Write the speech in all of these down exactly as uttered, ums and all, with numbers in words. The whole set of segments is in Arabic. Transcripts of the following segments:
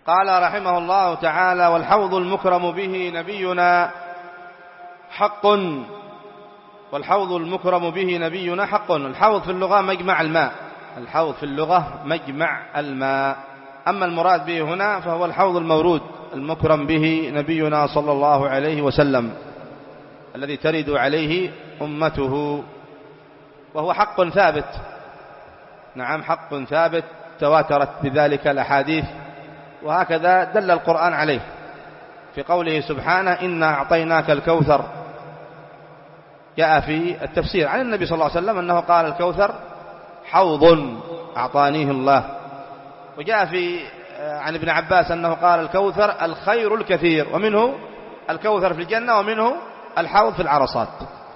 قال رحمه الله تعالى: والحوض المكرم به نبينا حق. والحوض المكرم به نبينا حق. الحوض في اللغة مجمع الماء، الحوض في اللغة مجمع الماء. أما المراد به هنا فهو الحوض المورود المكرم به نبينا صلى الله عليه وسلم، الذي ترد عليه أمته، وهو حق ثابت. نعم، حق ثابت تواترت بذلك الأحاديث، وهكذا دل القرآن عليه في قوله سبحانه: إنا أعطيناك الكوثر. جاء في التفسير عن النبي صلى الله عليه وسلم أنه قال: الكوثر حوض أعطانيه الله. وجاء في عن ابن عباس أنه قال: الكوثر الخير الكثير، ومنه الكوثر في الجنة ومنه الحوض في العرصات.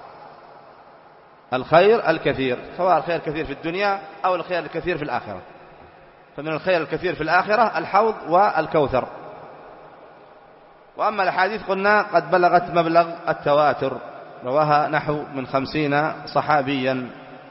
الخير الكثير، سواء الخير الكثير في الدنيا أو الخير الكثير في الآخرة، فمن الخير الكثير في الآخرة الحوض والكوثر. وأما الأحاديث قلنا قد بلغت مبلغ التواتر، رواها نحو من خمسين صحابيا،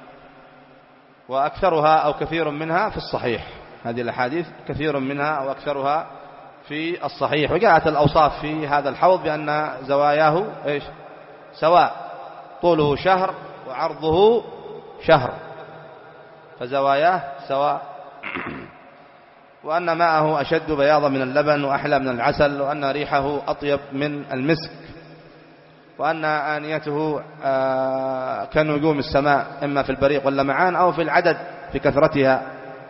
وأكثرها أو كثير منها في الصحيح. هذه الأحاديث كثير منها أو أكثرها في الصحيح. وجاءت الأوصاف في هذا الحوض بأن زواياه إيش؟ سواء، طوله شهر وعرضه شهر، فزواياه سواء. وأن ماءه أشد بياضا من اللبن وأحلى من العسل، وأن ريحه أطيب من المسك، وأن آنيته كنجوم السماء، إما في البريق واللمعان أو في العدد في كثرتها.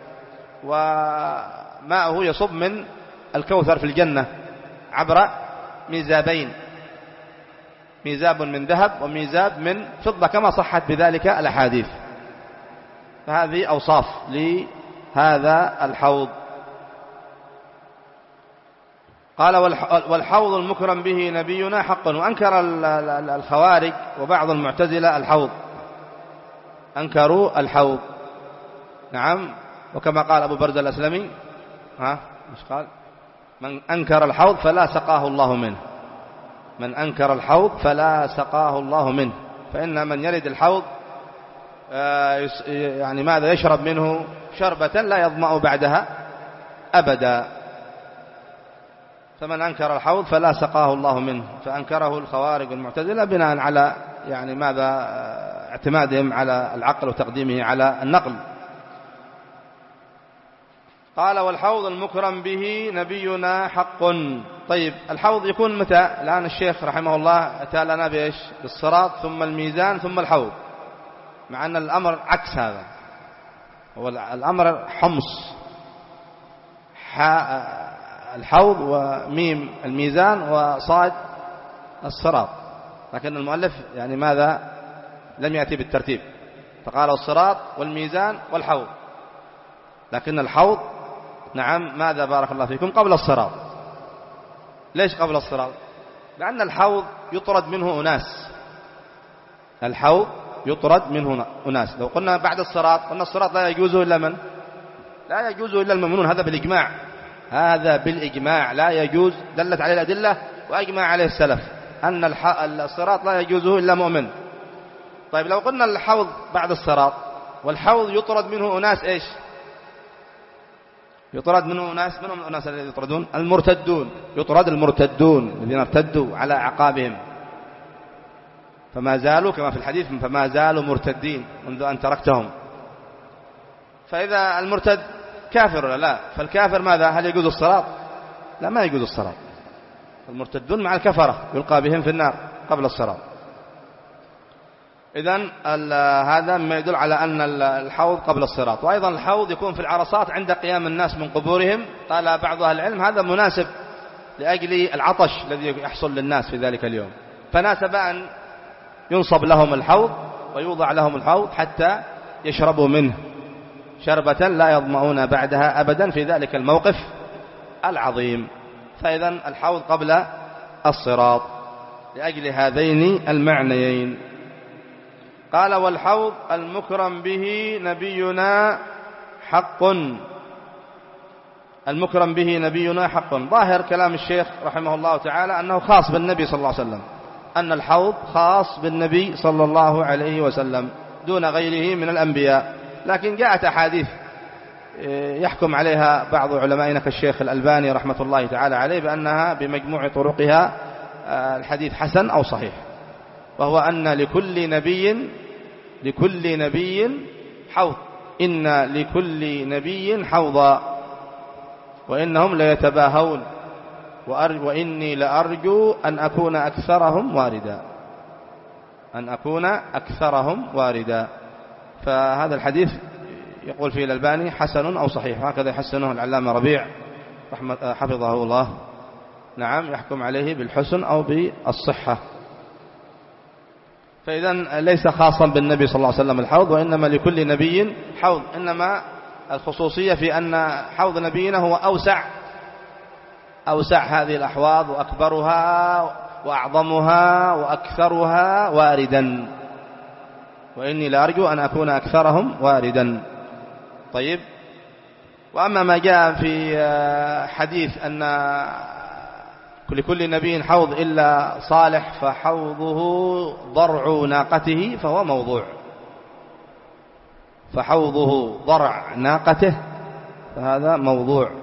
وماءه يصب من الكوثر في الجنة عبر ميزابين، ميزاب من ذهب وميزاب من فضة، كما صحت بذلك الأحاديث. فهذه أوصاف لهذا الحوض. قال: والحوض المكرم به نبينا حق. وأنكر الخوارج وبعض المعتزلة الحوض، أنكروا الحوض. نعم، وكما قال أبو برزة الأسلمي: ها مش قال؟ من أنكر الحوض فلا سقاه الله منه، من أنكر الحوض فلا سقاه الله منه. فإن من يرد الحوض يعني ماذا؟ يشرب منه شربة لا يظمأ بعدها أبدا. فمن أنكر الحوض فلا سقاه الله منه. فأنكره الخوارج والمعتزلة بناء على يعني ماذا؟ اعتمادهم على العقل وتقديمه على النقل. قال: والحوض المكرم به نبينا حق. طيب، الحوض يكون متى؟ الآن الشيخ رحمه الله أتى لنا بإيش؟ بالصراط ثم الميزان ثم الحوض، مع أن الأمر عكس هذا. هو الأمر حمص، الحوض وميم الميزان وصاد الصراط، لكن المؤلف يعني ماذا؟ لم يأتي بالترتيب، فقال الصراط والميزان والحوض. لكن الحوض نعم ماذا؟ بارك الله فيكم، قبل الصراط. ليش قبل الصراط؟ لأن الحوض يطرد منه أناس، الحوض يطرد منه أناس. لو قلنا بعد الصراط، قلنا الصراط لا يجوزه إلا من؟ لا يجوزه إلا المؤمنون. هذا بالإجماع، هذا بالإجماع لا يجوز، دلت عليه الأدلة وأجمع عليه السلف أن الصراط لا يجوزه إلا مؤمن. طيب، لو قلنا الحوض بعد الصراط، والحوض يطرد منه أناس إيش؟ يطرد منه أناس، منهم الأناس الذين يطردون؟ المرتدون، يطرد المرتدون الذين ارتدوا على أعقابهم، فما زالوا كما في الحديث: فما زالوا مرتدين منذ أن تركتهم. فإذا المرتد كافر ولا لا؟ فالكافر ماذا؟ هل يجوز الصراط؟ لا، ما يجوز الصراط. المرتدون مع الكفرة يلقى بهم في النار قبل الصراط. إذن هذا ما يدل على أن الحوض قبل الصراط. وأيضا الحوض يكون في العرصات عند قيام الناس من قبورهم. قال بعض أهل العلم هذا مناسب لأجل العطش الذي يحصل للناس في ذلك اليوم، فناسب أن ينصب لهم الحوض ويوضع لهم الحوض حتى يشربوا منه شربة لا يظمؤون بعدها أبدا في ذلك الموقف العظيم. فإذن الحوض قبل الصراط لأجل هذين المعنيين. قال: والحوض المكرم به نبينا حق. المكرم به نبينا حق. ظاهر كلام الشيخ رحمه الله تعالى أنه خاص بالنبي صلى الله عليه وسلم، أن الحوض خاص بالنبي صلى الله عليه وسلم دون غيره من الأنبياء. لكن جاءت أحاديث يحكم عليها بعض علمائنا كالشيخ الألباني رحمة الله تعالى عليه بأنها بمجموع طرقها الحديث حسن أو صحيح، وهو أن لكل نبي لكل نبي حوض، إن لكل نبي حوضا وإنهم ليتباهون وإني لأرجو أن أكون أكثرهم واردا أن أكون أكثرهم واردا. فهذا الحديث يقول فيه الألباني حسن أو صحيح، هكذا يحسنه العلامة ربيع رحمة حفظه الله. نعم، يحكم عليه بالحسن أو بالصحة. فإذا ليس خاصا بالنبي صلى الله عليه وسلم الحوض، وإنما لكل نبي حوض، إنما الخصوصية في أن حوض نبينا هو أوسع أوسع هذه الأحواض وأكبرها وأعظمها وأكثرها واردا، وإني لأرجو أن أكون أكثرهم واردا. طيب، وأما ما جاء في حديث أن لكل نبي حوض إلا صالح فحوضه ضرع ناقته فهو موضوع، فحوضه ضرع ناقته فهذا موضوع،